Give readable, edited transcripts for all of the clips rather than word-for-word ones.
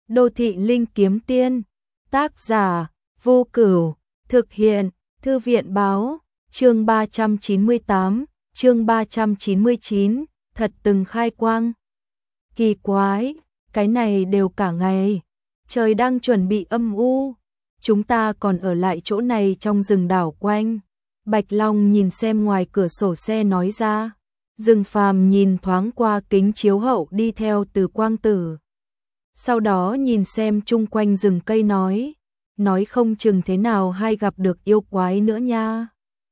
Đô thị linh kiếm tiên, tác giả, Vô Cửu, thực hiện, Thư viện báo, chương 398, chương 399, thật từng khai quang. Kỳ quái, cái này đều cả ngày, trời đang chuẩn bị âm u, chúng ta còn ở lại chỗ này trong rừng đảo quanh. Bạch Long nhìn xem ngoài cửa sổ xe nói ra. Dương Phàm nhìn thoáng qua kính chiếu hậu đi theo Từ Quang Tử. Sau đó nhìn xem chung quanh rừng cây nói không chừng thế nào hay gặp được yêu quái nữa nha.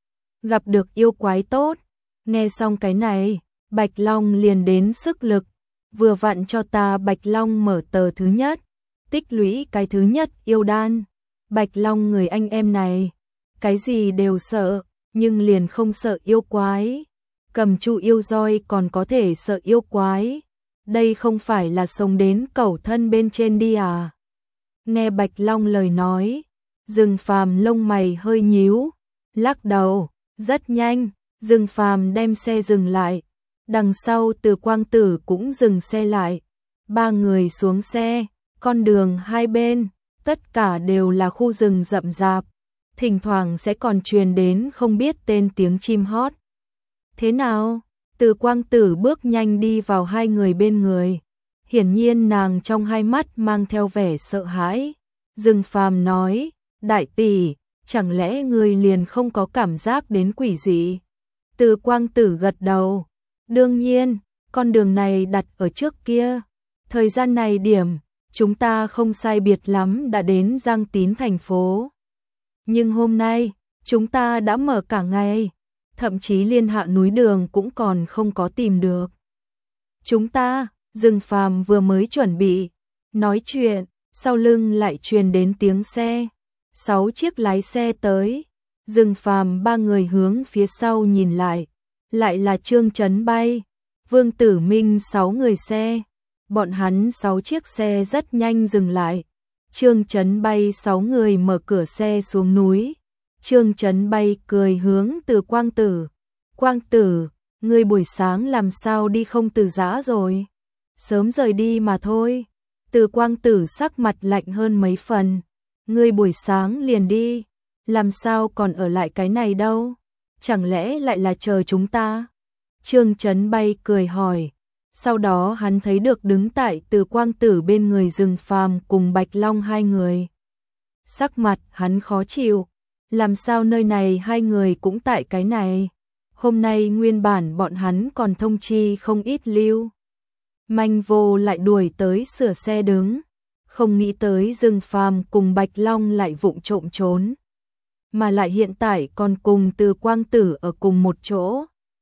Gặp được yêu quái tốt. Nghe xong cái này, Bạch Long liền đến sức lực. Vừa vặn cho ta Bạch Long mở tờ thứ nhất, tích lũy cái thứ nhất yêu đan. Bạch Long người anh em này, cái gì đều sợ, nhưng liền không sợ yêu quái. Cầm chu yêu roi còn có thể sợ yêu quái. Đây không phải là sống đến cẩu thân bên trên đi à? Nghe Bạch Long lời nói, Dương Phàm lông mày hơi nhíu, lắc đầu, rất nhanh, Dương Phàm đem xe dừng lại. Đằng sau Từ Quang Tử cũng dừng xe lại. Ba người xuống xe, con đường hai bên, tất cả đều là khu rừng rậm rạp. Thỉnh thoảng sẽ còn truyền đến không biết tên tiếng chim hót. Thế nào? Từ Quang Tử bước nhanh đi vào hai người bên người. Hiển nhiên nàng trong hai mắt mang theo vẻ sợ hãi. Dương Phàm nói, đại tỷ, chẳng lẽ người liền không có cảm giác đến quỷ dị? Từ Quang Tử gật đầu. Đương nhiên, con đường này đặt ở trước kia. Thời gian này điểm, chúng ta không sai biệt lắm đã đến Giang Tín thành phố. Nhưng hôm nay, chúng ta đã mở cả ngày. Thậm chí liên hạ núi đường cũng còn không có tìm được. Chúng ta, Dương Phàm vừa mới chuẩn bị nói chuyện, sau lưng lại truyền đến tiếng xe. 6 chiếc lái xe tới. Dương Phàm ba người hướng phía sau nhìn lại là Trương Chấn Bay, Vương Tử Minh 6 người xe. Bọn hắn 6 chiếc xe rất nhanh dừng lại. Trương Chấn Bay 6 người mở cửa xe xuống núi. Trương Chấn Bay cười hướng Từ Quang Tử. Quang Tử, ngươi buổi sáng làm sao đi không từ giã rồi? Sớm rời đi mà thôi. Từ Quang Tử sắc mặt lạnh hơn mấy phần. Ngươi buổi sáng liền đi, làm sao còn ở lại cái này đâu? Chẳng lẽ lại là chờ chúng ta? Trương Chấn Bay cười hỏi. Sau đó hắn thấy được đứng tại Từ Quang Tử bên người Dương Phàm cùng Bạch Long hai người. Sắc mặt hắn khó chịu. Làm sao nơi này hai người cũng tại cái này? Hôm nay nguyên bản bọn hắn còn thông chi không ít lưu manh vô lại đuổi tới sửa xe đứng. Không nghĩ tới Dương Phàm cùng Bạch Long lại vụng trộm trốn. Mà lại hiện tại còn cùng Từ Quang Tử ở cùng một chỗ.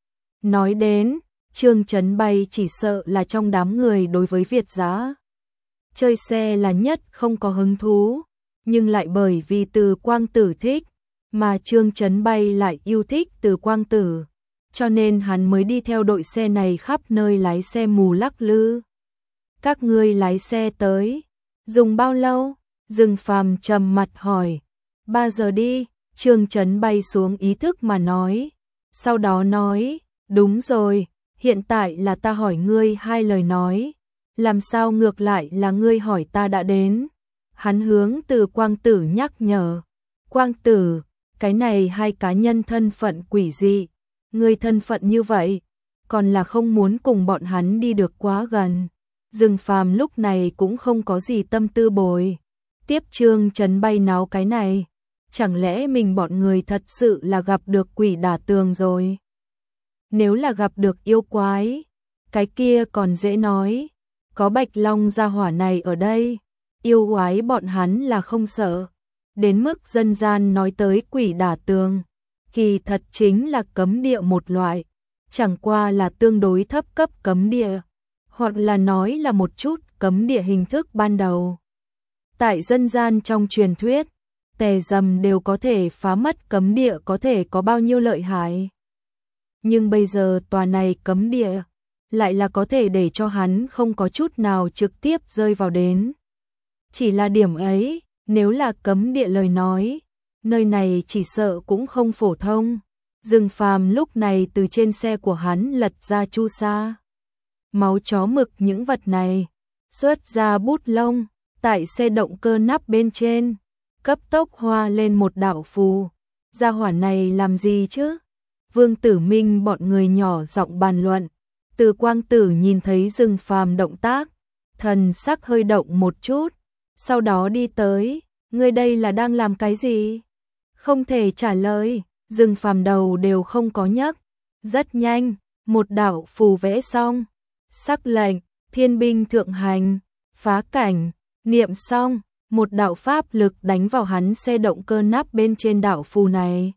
Nói đến, Trương Chấn Bay chỉ sợ là trong đám người đối với Việt giá chơi xe là nhất không có hứng thú. Nhưng lại bởi vì Từ Quang Tử thích, mà Trương Chấn Bay lại yêu thích Từ Quang Tử, cho nên hắn mới đi theo đội xe này khắp nơi lái xe mù lắc lư. Các ngươi lái xe tới, dùng bao lâu? Dương Phàm trầm mặt hỏi. 3 giờ đi, Trương Chấn Bay xuống ý thức mà nói. Sau đó nói, đúng rồi, hiện tại là ta hỏi ngươi hai lời nói. Làm sao ngược lại là ngươi hỏi ta đã đến? Hắn hướng Từ Quang Tử nhắc nhở. Quang Tử, cái này hai cá nhân thân phận quỷ dị. Ngươi thân phận như vậy, còn là không muốn cùng bọn hắn đi được quá gần. Dương Phàm lúc này cũng không có gì tâm tư bồi tiếp Trương Chấn Bay náo cái này. Chẳng lẽ mình bọn người thật sự là gặp được quỷ đả tường rồi? Nếu là gặp được yêu quái, cái kia còn dễ nói. Có Bạch Long gia hỏa này ở đây, yêu quái bọn hắn là không sợ. Đến mức dân gian nói tới quỷ đả tường, kỳ thật chính là cấm địa một loại, chẳng qua là tương đối thấp cấp cấm địa, hoặc là nói là một chút cấm địa hình thức ban đầu. Tại dân gian trong truyền thuyết, tè rầm đều có thể phá mất cấm địa có thể có bao nhiêu lợi hại. Nhưng bây giờ tòa này cấm địa, lại là có thể để cho hắn không có chút nào trực tiếp rơi vào đến. Chỉ là điểm ấy, nếu là cấm địa lời nói, nơi này chỉ sợ cũng không phổ thông. Dương Phàm lúc này từ trên xe của hắn lật ra chu sa, máu chó mực những vật này, xuất ra bút lông, tại xe động cơ nắp bên trên, cấp tốc hoa lên một đạo phù. Gia hỏa này làm gì chứ? Vương Tử Minh bọn người nhỏ giọng bàn luận. Từ Quang Tử nhìn thấy Dương Phàm động tác, thần sắc hơi động một chút, sau đó đi tới, ngươi đây là đang làm cái gì? Không thể trả lời, Dương Phàm đầu đều không có nhấc. Rất nhanh, một đạo phù vẽ xong, sắc lệnh, thiên binh thượng hành, phá cảnh, niệm xong, một đạo pháp lực đánh vào hắn xe động cơ nắp bên trên đạo phù này.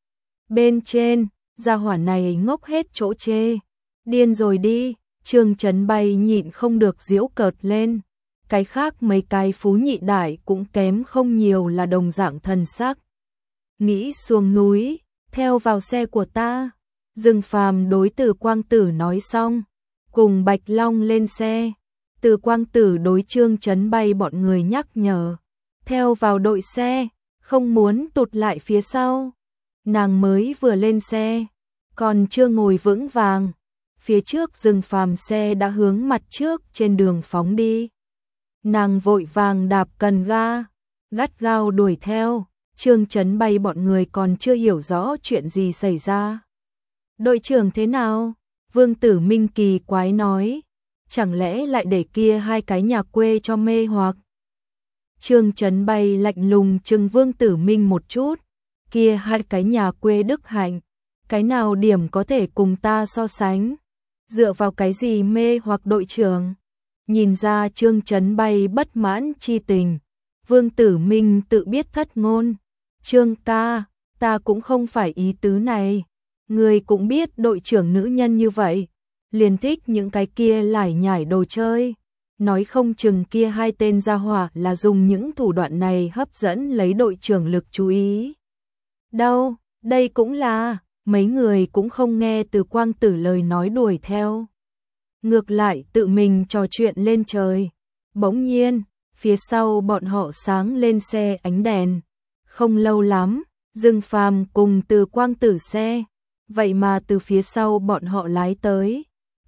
Bên trên, gia hỏa này ngốc hết chỗ chê. Điên rồi đi, Trương Chấn Bay nhịn không được giễu cợt lên. Cái khác mấy cái phú nhị đại cũng kém không nhiều là đồng dạng thần sắc. Nghĩ xuống núi, theo vào xe của ta. Dương Phàm đối Từ Quang Tử nói xong, cùng Bạch Long lên xe. Từ Quang Tử đối Trương Chấn Bay bọn người nhắc nhở, theo vào đội xe, không muốn tụt lại phía sau. Nàng mới vừa lên xe, còn chưa ngồi vững vàng, phía trước Dương Phàm xe đã hướng mặt trước trên đường phóng đi. Nàng vội vàng đạp cần ga, gắt gao đuổi theo. Trương Chấn Bay bọn người còn chưa hiểu rõ chuyện gì xảy ra. Đội trưởng thế nào? Vương Tử Minh kỳ quái nói, chẳng lẽ lại để kia hai cái nhà quê cho mê hoặc? Trương Chấn Bay lạnh lùng trừng Vương Tử Minh một chút, kia hai cái nhà quê đức hạnh, cái nào điểm có thể cùng ta so sánh? Dựa vào cái gì mê hoặc đội trưởng? Nhìn ra Trương Chấn Bay bất mãn chi tình, Vương Tử Minh tự biết thất ngôn. Trương ca, ta cũng không phải ý tứ này. Người cũng biết đội trưởng nữ nhân như vậy, liền thích những cái kia lải nhải đồ chơi. Nói không chừng kia hai tên gia hỏa là dùng những thủ đoạn này hấp dẫn lấy đội trưởng lực chú ý. Đâu, đây cũng là, mấy người cũng không nghe Từ Quang Tử lời nói đuổi theo. Ngược lại tự mình trò chuyện lên trời. Bỗng nhiên, phía sau bọn họ sáng lên xe ánh đèn. Không lâu lắm, Dương Phàm cùng Từ Quang Tử xe, vậy mà từ phía sau bọn họ lái tới.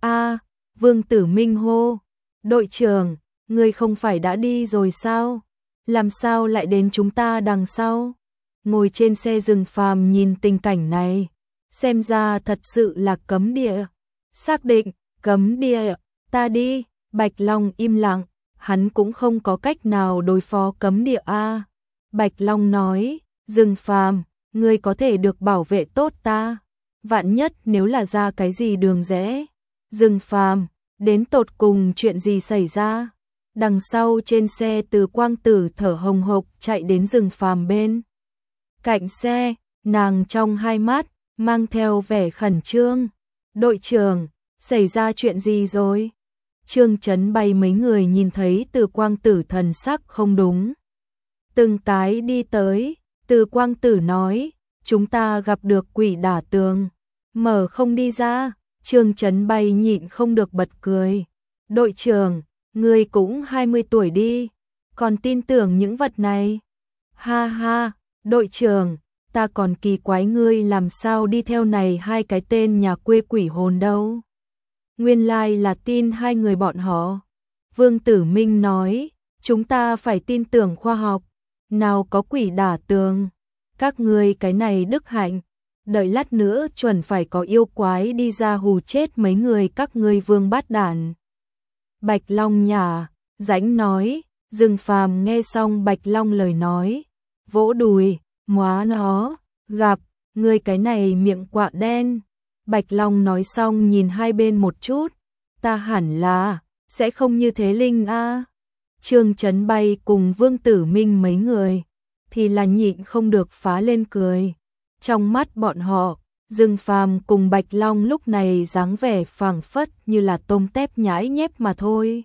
Vương Tử Minh hô, đội trưởng, ngươi không phải đã đi rồi sao? Làm sao lại đến chúng ta đằng sau? Ngồi trên xe Dương Phàm nhìn tình cảnh này, xem ra thật sự là cấm địa. Xác định, cấm địa, ta đi. Bạch Long im lặng, hắn cũng không có cách nào đối phó cấm địa a. Bạch Long nói, Dương Phàm, ngươi có thể được bảo vệ tốt ta. Vạn nhất nếu là ra cái gì đường rẽ. Dương Phàm, đến tột cùng chuyện gì xảy ra? Đằng sau trên xe Từ Quang Tử thở hồng hộc chạy đến Dương Phàm bên cạnh xe, nàng trong hai mắt mang theo vẻ khẩn trương. Đội trưởng, xảy ra chuyện gì rồi? Trương Chấn Bay mấy người nhìn thấy Từ Quang Tử thần sắc không đúng, từng cái đi tới. Từ Quang Tử nói, chúng ta gặp được quỷ đả tường, mở không đi ra. Trương Chấn Bay nhịn không được bật cười. Đội trưởng, ngươi cũng 20 tuổi đi, còn tin tưởng những vật này? Ha ha, đội trưởng, ta còn kỳ quái ngươi làm sao đi theo này hai cái tên nhà quê quỷ hồn đâu. Nguyên lai là tin hai người bọn họ. Vương Tử Minh nói, chúng ta phải tin tưởng khoa học, nào có quỷ đả tường. Các ngươi cái này đức hạnh, đợi lát nữa chuẩn phải có yêu quái đi ra hù chết mấy người các ngươi vương bát đản. Bạch Long nhả, rãnh nói. Dương Phàm nghe xong Bạch Long lời nói, vỗ đùi, móa nó, gặp, ngươi cái này miệng quạ đen. Bạch Long nói xong nhìn hai bên một chút, ta hẳn là sẽ không như thế linh a. Trương Chấn Bay cùng Vương Tử Minh mấy người thì là nhịn không được phá lên cười. Trong mắt bọn họ, Dương Phàm cùng Bạch Long lúc này dáng vẻ phảng phất như là tôm tép nhãi nhép mà thôi.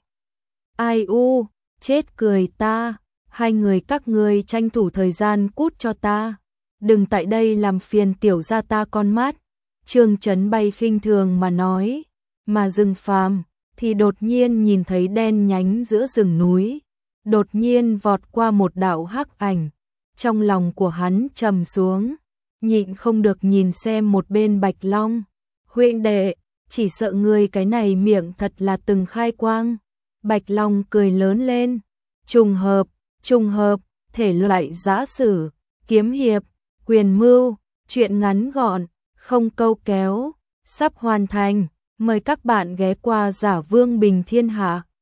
Ai u, chết cười ta, hai người các ngươi tranh thủ thời gian cút cho ta, đừng tại đây làm phiền tiểu gia ta con mắt. Trương Chấn Bay khinh thường mà nói, mà Dương Phàm thì đột nhiên nhìn thấy đen nhánh giữa rừng núi, đột nhiên vọt qua một đạo hắc ảnh, trong lòng của hắn trầm xuống, nhịn không được nhìn xem một bên Bạch Long. Huynh đệ, chỉ sợ ngươi cái này miệng thật là từng khai quang. Bạch Long cười lớn lên, trùng hợp, thể loại giã sử, kiếm hiệp, quyền mưu, truyện ngắn gọn, không câu kéo, sắp hoàn thành. Mời các bạn ghé qua Giả Vương Bình Thiên Hạ.